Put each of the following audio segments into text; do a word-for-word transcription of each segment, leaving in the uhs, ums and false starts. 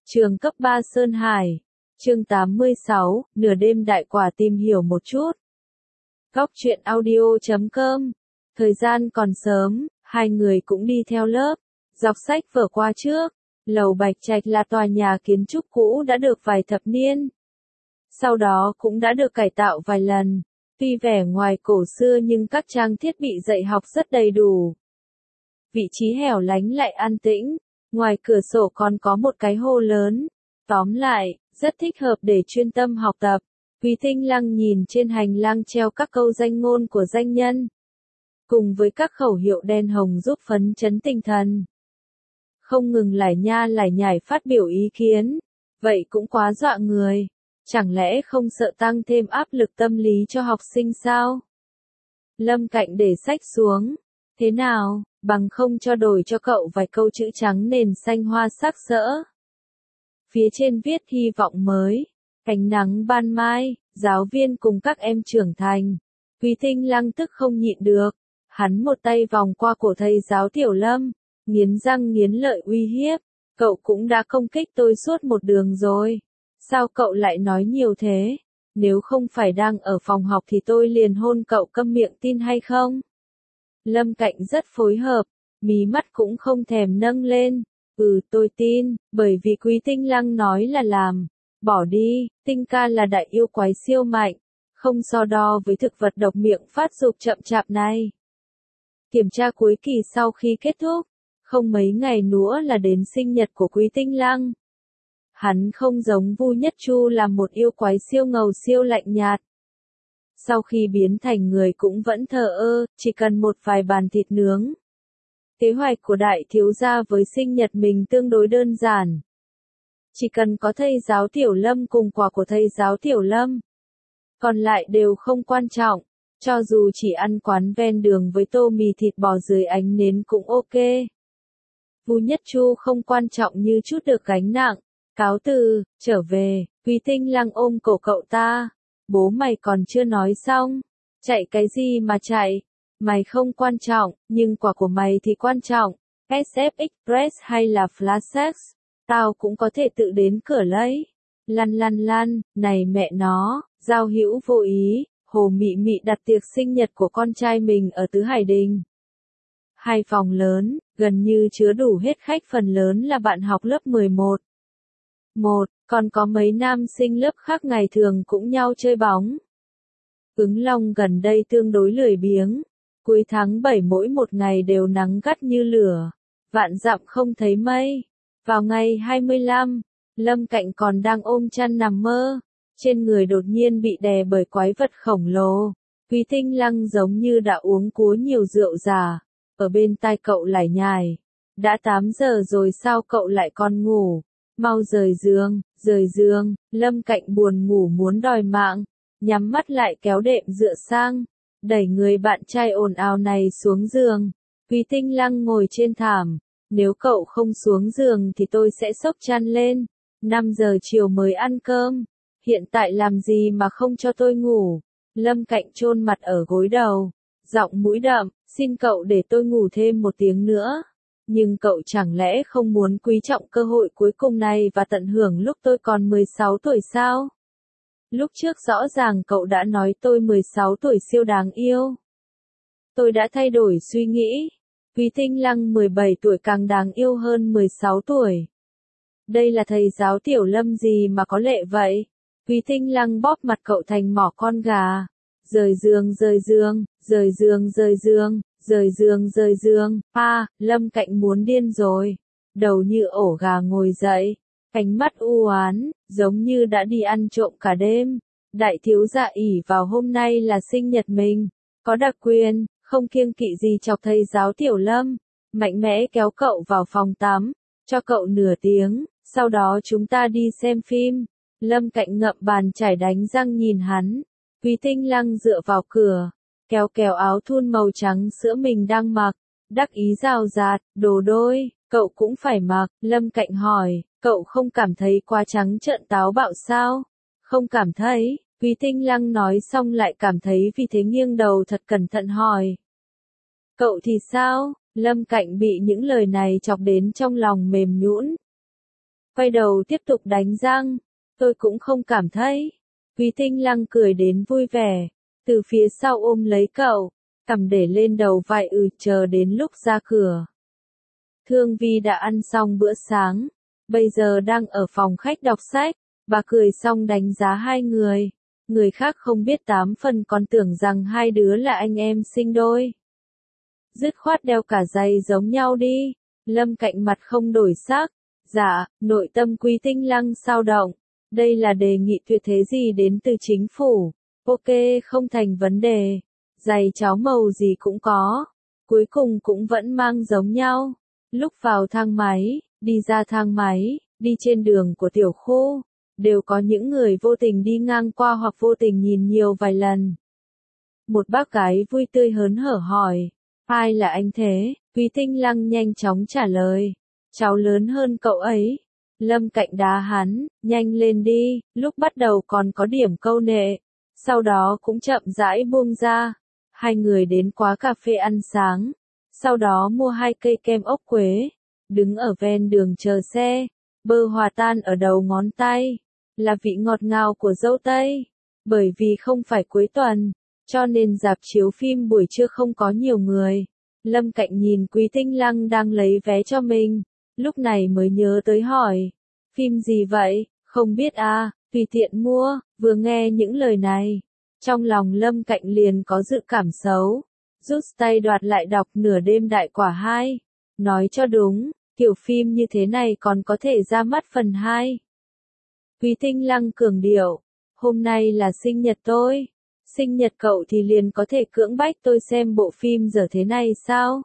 Trường cấp ba Sơn Hải. Chương tám mươi sáu, nửa đêm đại quả tìm hiểu một chút. Góc truyện audio chấm com. Thời gian còn sớm, hai người cũng đi theo lớp, dọc sách vở qua trước. Lầu Bạch Trạch là tòa nhà kiến trúc cũ đã được vài thập niên. Sau đó cũng đã được cải tạo vài lần. Tuy vẻ ngoài cổ xưa nhưng các trang thiết bị dạy học rất đầy đủ. Vị trí hẻo lánh lại an tĩnh, ngoài cửa sổ còn có một cái hồ lớn. Tóm lại, rất thích hợp để chuyên tâm học tập. Quý Tinh Lăng nhìn trên hành lang treo các câu danh ngôn của danh nhân, cùng với các khẩu hiệu đen hồng giúp phấn chấn tinh thần. Không ngừng lải nha lải nhải phát biểu ý kiến, vậy cũng quá dọa người. Chẳng lẽ không sợ tăng thêm áp lực tâm lý cho học sinh sao? Lâm Cạnh để sách xuống. Thế nào, bằng không cho đổi cho cậu vài câu chữ trắng nền xanh hoa sắc sỡ. Phía trên viết hy vọng mới, ánh nắng ban mai, giáo viên cùng các em trưởng thành. Quý Tinh Lăng tức không nhịn được. Hắn một tay vòng qua cổ thầy giáo Tiểu Lâm, nghiến răng nghiến lợi uy hiếp. Cậu cũng đã công kích tôi suốt một đường rồi. Sao cậu lại nói nhiều thế? Nếu không phải đang ở phòng học thì tôi liền hôn cậu, câm miệng, tin hay không? Lâm Cạnh rất phối hợp, mí mắt cũng không thèm nâng lên. Ừ, tôi tin, bởi vì Quý Tinh Lăng nói là làm. Bỏ đi, Tinh ca là đại yêu quái siêu mạnh, không so đo với thực vật độc miệng phát dục chậm chạp này. Kiểm tra cuối kỳ sau khi kết thúc, không mấy ngày nữa là đến sinh nhật của Quý Tinh Lăng. Hắn không giống Vu Nhất Chu là một yêu quái siêu ngầu siêu lạnh nhạt. Sau khi biến thành người cũng vẫn thờ ơ, chỉ cần một vài bàn thịt nướng. Kế hoạch của đại thiếu gia với sinh nhật mình tương đối đơn giản. Chỉ cần có thầy giáo Tiểu Lâm cùng quà của thầy giáo Tiểu Lâm. Còn lại đều không quan trọng, cho dù chỉ ăn quán ven đường với tô mì thịt bò dưới ánh nến cũng ok. Vu Nhất Chu không quan trọng như chút được gánh nặng. Cáo từ, trở về. Quý Tinh Lăng ôm cổ cậu ta. Bố mày còn chưa nói xong. Chạy cái gì mà chạy? Mày không quan trọng, nhưng quà của mày thì quan trọng. ét ép Express hay là Flashex, tao cũng có thể tự đến cửa lấy. Lăn lăn lăn, này mẹ nó, Giao Hữu vô ý, Hồ Mị Mị đặt tiệc sinh nhật của con trai mình ở Tứ Hải Đình. Hai phòng lớn, gần như chứa đủ hết khách, phần lớn là bạn học lớp mười một. Một, còn có mấy nam sinh lớp khác ngày thường cũng nhau chơi bóng. Ứng Long gần đây tương đối lười biếng. Cuối tháng bảy mỗi một ngày đều nắng gắt như lửa. Vạn dặm không thấy mây. Vào ngày hai mươi lăm, Lâm Cạnh còn đang ôm chăn nằm mơ. Trên người đột nhiên bị đè bởi quái vật khổng lồ. Quý Tinh Lăng giống như đã uống cúa nhiều rượu già. Ở bên tai cậu lải nhải. Đã tám giờ rồi sao cậu lại còn ngủ? Mau rời giường, rời giường. Lâm Cạnh buồn ngủ muốn đòi mạng. Nhắm mắt lại kéo đệm dựa sang. Đẩy người bạn trai ồn ào này xuống giường. Quý Tinh Lăng ngồi trên thảm. Nếu cậu không xuống giường thì tôi sẽ xốc chăn lên. năm giờ chiều mới ăn cơm. Hiện tại làm gì mà không cho tôi ngủ? Lâm Cạnh chôn mặt ở gối đầu. Giọng mũi đậm, xin cậu để tôi ngủ thêm một tiếng nữa. Nhưng cậu chẳng lẽ không muốn quý trọng cơ hội cuối cùng này và tận hưởng lúc tôi còn mười sáu tuổi sao? Lúc trước rõ ràng cậu đã nói tôi mười sáu tuổi siêu đáng yêu. Tôi đã thay đổi suy nghĩ. Quý Tinh Lăng mười bảy tuổi càng đáng yêu hơn mười sáu tuổi. Đây là thầy giáo Tiểu Lâm gì mà có lệ vậy? Quý Tinh Lăng bóp mặt cậu thành mỏ con gà. Rời giường rời giường, rời giường rời giường, rời giường rời giường. À, Lâm Cạnh muốn điên rồi. Đầu như ổ gà ngồi dậy. Ánh mắt u oán, giống như đã đi ăn trộm cả đêm. Đại thiếu gia ỷ vào hôm nay là sinh nhật mình, có đặc quyền, không kiêng kỵ gì chọc thầy giáo Tiểu Lâm, mạnh mẽ kéo cậu vào phòng tắm, cho cậu nửa tiếng, sau đó chúng ta đi xem phim. Lâm Cạnh ngậm bàn chải đánh răng nhìn hắn. Quý Tinh Lăng dựa vào cửa, kéo kéo áo thun màu trắng sữa mình đang mặc, đắc ý rào rạt, đồ đôi, cậu cũng phải mặc. Lâm Cạnh hỏi, cậu không cảm thấy quá trắng trợn táo bạo sao? Không cảm thấy. Quý Tinh Lăng nói xong lại cảm thấy, vì thế nghiêng đầu thật cẩn thận hỏi. Cậu thì sao? Lâm Cạnh bị những lời này chọc đến trong lòng mềm nhũn. quay đầu tiếp tục đánh răng. Tôi cũng không cảm thấy. Quý Tinh Lăng cười đến vui vẻ, từ phía sau ôm lấy cậu, cầm để lên đầu vai ừ chờ đến lúc ra cửa. Thương Vi đã ăn xong bữa sáng, bây giờ đang ở phòng khách đọc sách, bà cười xong đánh giá hai người. Người khác không biết tám phần còn tưởng rằng hai đứa là anh em sinh đôi. Dứt khoát đeo cả giày giống nhau đi. Lâm Cạnh mặt không đổi sắc. Dạ, nội tâm Quý Tinh Lăng sao động. Đây là đề nghị tuyệt thế gì đến từ chính phủ. Ok, không thành vấn đề. Giày cháo màu gì cũng có. Cuối cùng cũng vẫn mang giống nhau. Lúc vào thang máy, đi ra thang máy, đi trên đường của tiểu khu, đều có những người vô tình đi ngang qua hoặc vô tình nhìn nhiều vài lần. Một bác gái vui tươi hớn hở hỏi, ai là anh thế? Quý Tinh Lăng nhanh chóng trả lời, cháu lớn hơn cậu ấy. Lâm Cạnh đá hắn, nhanh lên đi, lúc bắt đầu còn có điểm câu nệ, sau đó cũng chậm rãi buông ra. Hai người đến quán cà phê ăn sáng, sau đó mua hai cây kem ốc quế, đứng ở ven đường chờ xe, bơ hòa tan ở đầu ngón tay, là vị ngọt ngào của dâu tây. Bởi vì không phải cuối tuần, cho nên rạp chiếu phim buổi trưa không có nhiều người. Lâm Cạnh nhìn Quý Tinh Lăng đang lấy vé cho mình, lúc này mới nhớ tới hỏi, phim gì vậy, không biết à, tùy tiện mua. Vừa nghe những lời này, trong lòng Lâm Cạnh liền có dự cảm xấu, rút tay đoạt lại đọc Nửa Đêm Đại Quả hai. Nói cho đúng, kiểu phim như thế này còn có thể ra mắt phần hai. Quý Tinh Lăng cường điệu, hôm nay là sinh nhật tôi, sinh nhật cậu thì liền có thể cưỡng bách tôi xem bộ phim dở thế này sao?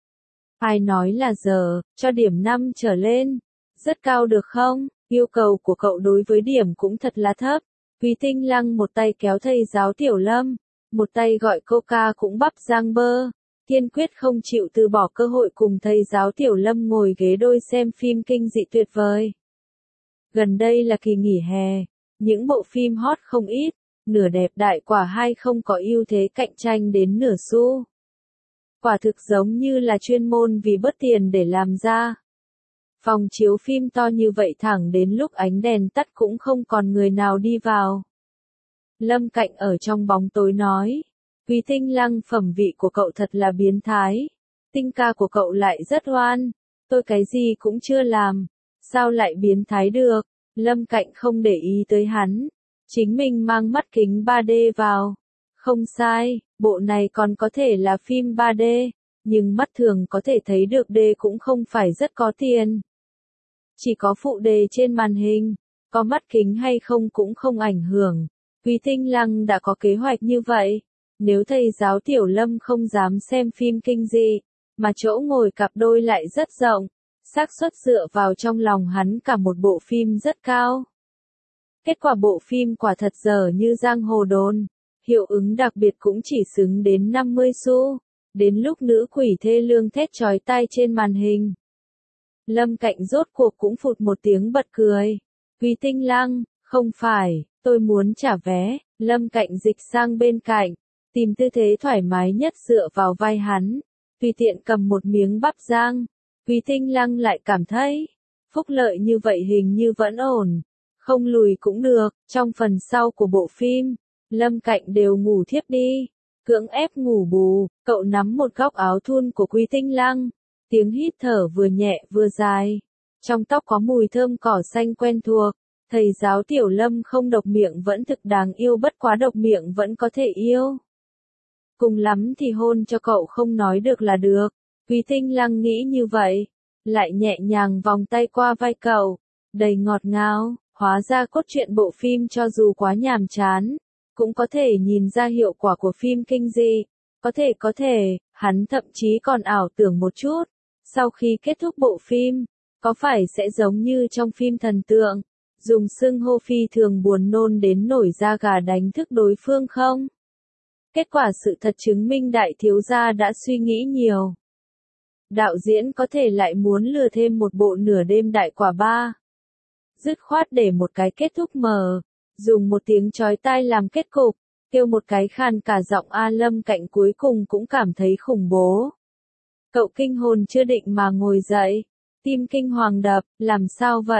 Ai nói là dở, cho điểm năm trở lên, rất cao được không? Yêu cầu của cậu đối với điểm cũng thật là thấp. Quý Tinh Lăng một tay kéo thầy giáo Tiểu Lâm, một tay gọi Coca cũng bắp rang bơ, kiên quyết không chịu từ bỏ cơ hội cùng thầy giáo Tiểu Lâm ngồi ghế đôi xem phim kinh dị tuyệt vời. Gần đây là kỳ nghỉ hè, những bộ phim hot không ít, Nửa Đẹp Đại Quả hai không có ưu thế cạnh tranh đến nửa xu. Quả thực giống như là chuyên môn vì bớt tiền để làm ra. Phòng chiếu phim to như vậy thẳng đến lúc ánh đèn tắt cũng không còn người nào đi vào. Lâm Cạnh ở trong bóng tối nói, Quý Tinh Lăng phẩm vị của cậu thật là biến thái. Tinh ca của cậu lại rất oan, tôi cái gì cũng chưa làm, sao lại biến thái được? Lâm Cạnh không để ý tới hắn, chính mình mang mắt kính ba D vào. Không sai, bộ này còn có thể là phim ba D, nhưng mắt thường có thể thấy được D cũng không phải rất có tiền. Chỉ có phụ đề trên màn hình, có mắt kính hay không cũng không ảnh hưởng. Quý Tinh Lăng đã có kế hoạch như vậy, nếu thầy giáo Tiểu Lâm không dám xem phim kinh dị, mà chỗ ngồi cặp đôi lại rất rộng, xác suất dựa vào trong lòng hắn cả một bộ phim rất cao. Kết quả bộ phim quả thật dở như giang hồ đồn, hiệu ứng đặc biệt cũng chỉ xứng đến năm mươi xu, đến lúc nữ quỷ thê lương thét chói tai trên màn hình. Lâm Cạnh rốt cuộc cũng phụt một tiếng bật cười. Quý Tinh Lăng, không phải, tôi muốn trả vé. Lâm Cạnh dịch sang bên cạnh, tìm tư thế thoải mái nhất dựa vào vai hắn, tùy tiện cầm một miếng bắp rang. Quý Tinh Lăng lại cảm thấy, phúc lợi như vậy hình như vẫn ổn, không lùi cũng được. Trong phần sau của bộ phim, Lâm Cạnh đều ngủ thiếp đi, cưỡng ép ngủ bù, cậu nắm một góc áo thun của Quý Tinh Lăng. Tiếng hít thở vừa nhẹ vừa dài, trong tóc có mùi thơm cỏ xanh quen thuộc. Thầy giáo Tiểu Lâm không độc miệng vẫn thực đáng yêu, bất quá độc miệng vẫn có thể yêu. Cùng lắm thì hôn cho cậu không nói được là được. Quý Tinh Lăng nghĩ như vậy, lại nhẹ nhàng vòng tay qua vai cậu, đầy ngọt ngào. Hóa ra cốt truyện bộ phim cho dù quá nhàm chán, cũng có thể nhìn ra hiệu quả của phim kinh dị. Có thể có thể, hắn thậm chí còn ảo tưởng một chút. Sau khi kết thúc bộ phim, có phải sẽ giống như trong phim thần tượng, dùng xưng hô phi thường buồn nôn đến nổi da gà đánh thức đối phương không? Kết quả sự thật chứng minh đại thiếu gia đã suy nghĩ nhiều. Đạo diễn có thể lại muốn lừa thêm một bộ Nửa Đêm Đại Quả ba. Dứt khoát để một cái kết thúc mờ, dùng một tiếng chói tai làm kết cục, kêu một cái khàn cả giọng A. Lâm Cạnh cuối cùng cũng cảm thấy khủng bố. Cậu kinh hồn chưa định mà ngồi dậy, tim kinh hoàng đập, làm sao vậy,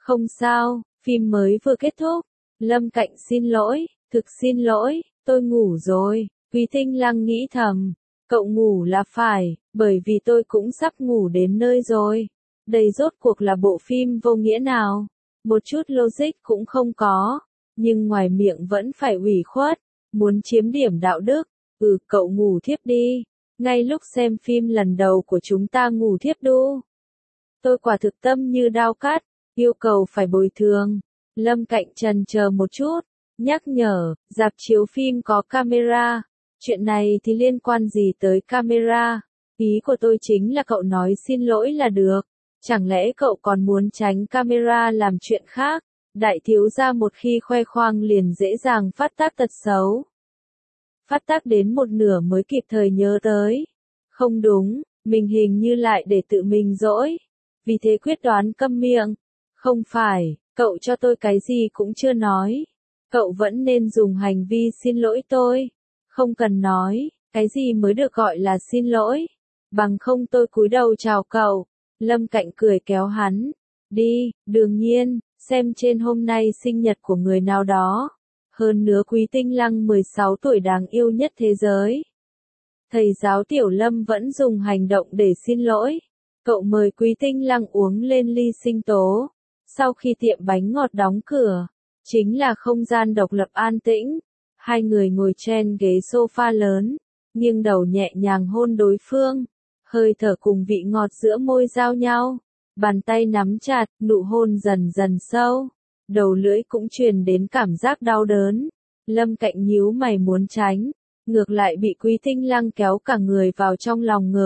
Không sao, phim mới vừa kết thúc. Lâm Cạnh xin lỗi, thực xin lỗi, tôi ngủ rồi. Quý Tinh Lăng nghĩ thầm, cậu ngủ là phải, bởi vì tôi cũng sắp ngủ đến nơi rồi. Đây rốt cuộc là bộ phim vô nghĩa nào? Một chút logic cũng không có, nhưng ngoài miệng vẫn phải ủy khuất, muốn chiếm điểm đạo đức. Ừ, cậu ngủ thiếp đi. Ngay lúc xem phim lần đầu của chúng ta ngủ thiếp đu. Tôi quả thực tâm như đao cắt, yêu cầu phải bồi thường. Lâm Cạnh chần chờ một chút, nhắc nhở, rạp chiếu phim có camera. Chuyện này thì liên quan gì tới camera? Ý của tôi chính là cậu nói xin lỗi là được. Chẳng lẽ cậu còn muốn tránh camera làm chuyện khác? Đại thiếu gia một khi khoe khoang liền dễ dàng phát tác tật xấu. Phát tác đến một nửa mới kịp thời nhớ tới. Không đúng, mình hình như lại để tự mình dỗi. Vì thế quyết đoán câm miệng. Không phải, cậu cho tôi cái gì cũng chưa nói. Cậu vẫn nên dùng hành vi xin lỗi tôi. Không cần nói, cái gì mới được gọi là xin lỗi. Bằng không tôi cúi đầu chào cậu. Lâm Cạnh cười kéo hắn. Đi, đương nhiên, xem trên hôm nay sinh nhật của người nào đó. Hơn nữa Quý Tinh Lăng mười sáu tuổi đáng yêu nhất thế giới. Thầy giáo Tiểu Lâm vẫn dùng hành động để xin lỗi. Cậu mời Quý Tinh Lăng uống lên ly sinh tố. Sau khi tiệm bánh ngọt đóng cửa, chính là không gian độc lập an tĩnh. Hai người ngồi trên ghế sofa lớn, nghiêng đầu nhẹ nhàng hôn đối phương. Hơi thở cùng vị ngọt giữa môi giao nhau. Bàn tay nắm chặt, nụ hôn dần dần sâu. Đầu lưỡi cũng truyền đến cảm giác đau đớn. Lâm Cạnh nhíu mày muốn tránh, ngược lại bị Quý Tinh Lăng kéo cả người vào trong lòng ngực.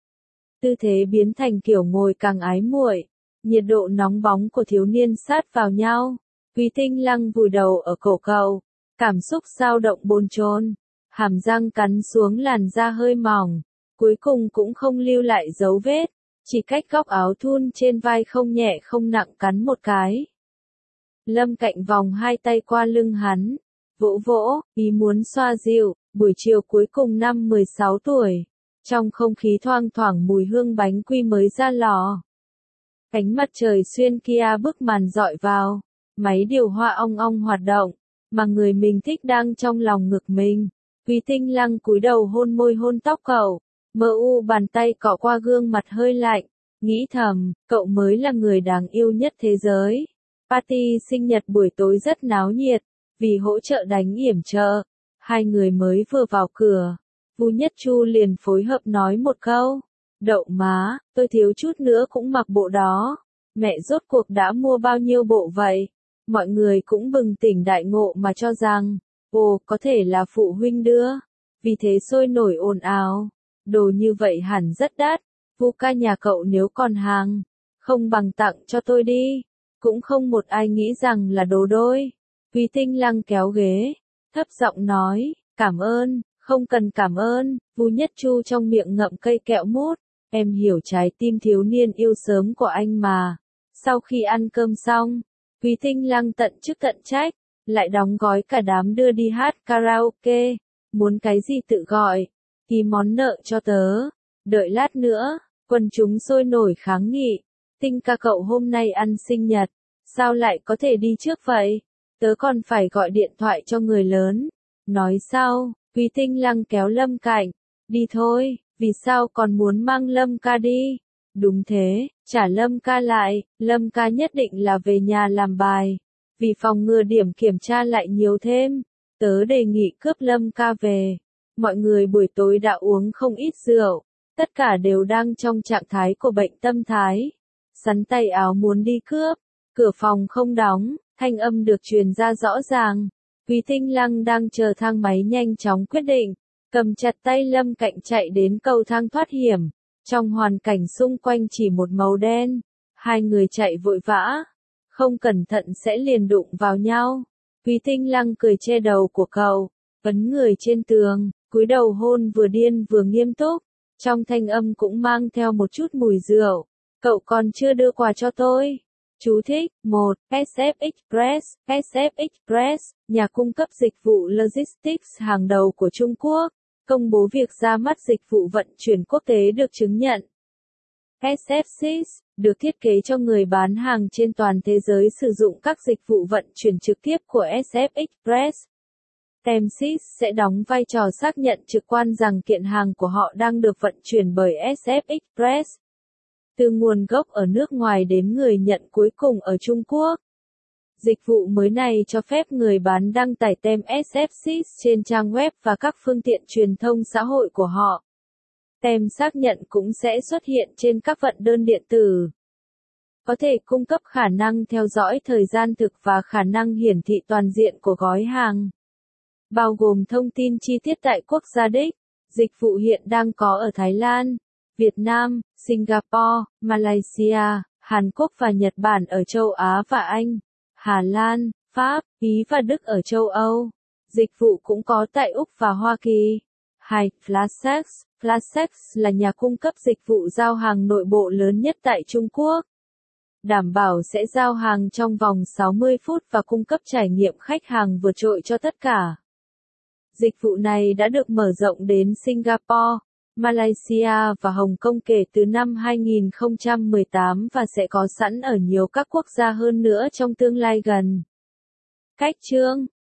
Tư thế biến thành kiểu ngồi càng ái muội, nhiệt độ nóng bóng của thiếu niên sát vào nhau. Quý Tinh Lăng vùi đầu ở cổ cậu, cảm xúc dao động bồn chồn, hàm răng cắn xuống làn da hơi mỏng, cuối cùng cũng không lưu lại dấu vết, chỉ cách góc áo thun trên vai không nhẹ không nặng cắn một cái. Lâm Cạnh vòng hai tay qua lưng hắn, vỗ vỗ, ý muốn xoa dịu. Buổi chiều cuối cùng năm mười sáu tuổi, trong không khí thoang thoảng mùi hương bánh quy mới ra lò. Ánh mặt trời xuyên kia bức màn dọi vào, máy điều hòa ong ong hoạt động, mà người mình thích đang trong lòng ngực mình. Quý Tinh Lăng cúi đầu hôn môi hôn tóc cậu, mơ u bàn tay cọ qua gương mặt hơi lạnh, nghĩ thầm, cậu mới là người đáng yêu nhất thế giới. Party sinh nhật buổi tối rất náo nhiệt, vì hỗ trợ đánh yểm trợ. Hai người mới vừa vào cửa, Vu Nhất Chu liền phối hợp nói một câu. Đậu má, tôi thiếu chút nữa cũng mặc bộ đó. Mẹ rốt cuộc đã mua bao nhiêu bộ vậy? Mọi người cũng bừng tỉnh đại ngộ mà cho rằng, ồ, có thể là phụ huynh đưa. Vì thế sôi nổi ồn ào. Đồ như vậy hẳn rất đắt. Vu ca nhà cậu nếu còn hàng, không bằng tặng cho tôi đi. Cũng không một ai nghĩ rằng là đồ đôi. Quý Tinh Lăng kéo ghế, thấp giọng nói, cảm ơn, không cần cảm ơn. Vu Nhất Chu trong miệng ngậm cây kẹo mút, em hiểu trái tim thiếu niên yêu sớm của anh mà. Sau khi ăn cơm xong, Quý Tinh Lăng tận chức tận trách, lại đóng gói cả đám đưa đi hát karaoke, muốn cái gì tự gọi, ký món nợ cho tớ, đợi lát nữa, quần chúng sôi nổi kháng nghị, Tinh ca cậu hôm nay ăn sinh nhật, sao lại có thể đi trước vậy, tớ còn phải gọi điện thoại cho người lớn. Nói sau, Quý Tinh Lăng kéo Lâm Cạnh, đi thôi, vì sao còn muốn mang Lâm ca đi? Đúng thế, trả Lâm ca lại, Lâm ca nhất định là về nhà làm bài. Vì phòng ngừa điểm kiểm tra lại nhiều thêm, tớ đề nghị cướp Lâm ca về. Mọi người buổi tối đã uống không ít rượu, tất cả đều đang trong trạng thái của bệnh tâm thái. Sắn tay áo muốn đi cướp, cửa phòng không đóng, thanh âm được truyền ra rõ ràng. Quý Tinh Lăng đang chờ thang máy nhanh chóng quyết định, cầm chặt tay Lâm Cạnh chạy đến cầu thang thoát hiểm. Trong hoàn cảnh xung quanh chỉ một màu đen, hai người chạy vội vã, không cẩn thận sẽ liền đụng vào nhau. Quý Tinh Lăng cười che đầu của cậu, ấn người trên tường, cúi đầu hôn vừa điên vừa nghiêm túc, trong thanh âm cũng mang theo một chút mùi rượu. Cậu còn chưa đưa quà cho tôi. Chú thích, một. ét ép Express, ét ép Express, nhà cung cấp dịch vụ logistics hàng đầu của Trung Quốc, công bố việc ra mắt dịch vụ vận chuyển quốc tế được chứng nhận. ét ép Sys được thiết kế cho người bán hàng trên toàn thế giới sử dụng các dịch vụ vận chuyển trực tiếp của ét ép Express. Tem Sys sẽ đóng vai trò xác nhận trực quan rằng kiện hàng của họ đang được vận chuyển bởi ét ép Express, từ nguồn gốc ở nước ngoài đến người nhận cuối cùng ở Trung Quốc. Dịch vụ mới này cho phép người bán đăng tải tem ét ép Sys trên trang web và các phương tiện truyền thông xã hội của họ. Tem xác nhận cũng sẽ xuất hiện trên các vận đơn điện tử. Có thể cung cấp khả năng theo dõi thời gian thực và khả năng hiển thị toàn diện của gói hàng, bao gồm thông tin chi tiết tại quốc gia đích. Dịch vụ hiện đang có ở Thái Lan, Việt Nam, Singapore, Malaysia, Hàn Quốc và Nhật Bản ở châu Á và Anh, Hà Lan, Pháp, Ý và Đức ở châu Âu. Dịch vụ cũng có tại Úc và Hoa Kỳ. hai. Flashex. Flashex là nhà cung cấp dịch vụ giao hàng nội bộ lớn nhất tại Trung Quốc. Đảm bảo sẽ giao hàng trong vòng sáu mươi phút và cung cấp trải nghiệm khách hàng vượt trội cho tất cả. Dịch vụ này đã được mở rộng đến Singapore, Malaysia và Hồng Kông kể từ năm hai nghìn không trăm mười tám và sẽ có sẵn ở nhiều các quốc gia hơn nữa trong tương lai gần. Cách chương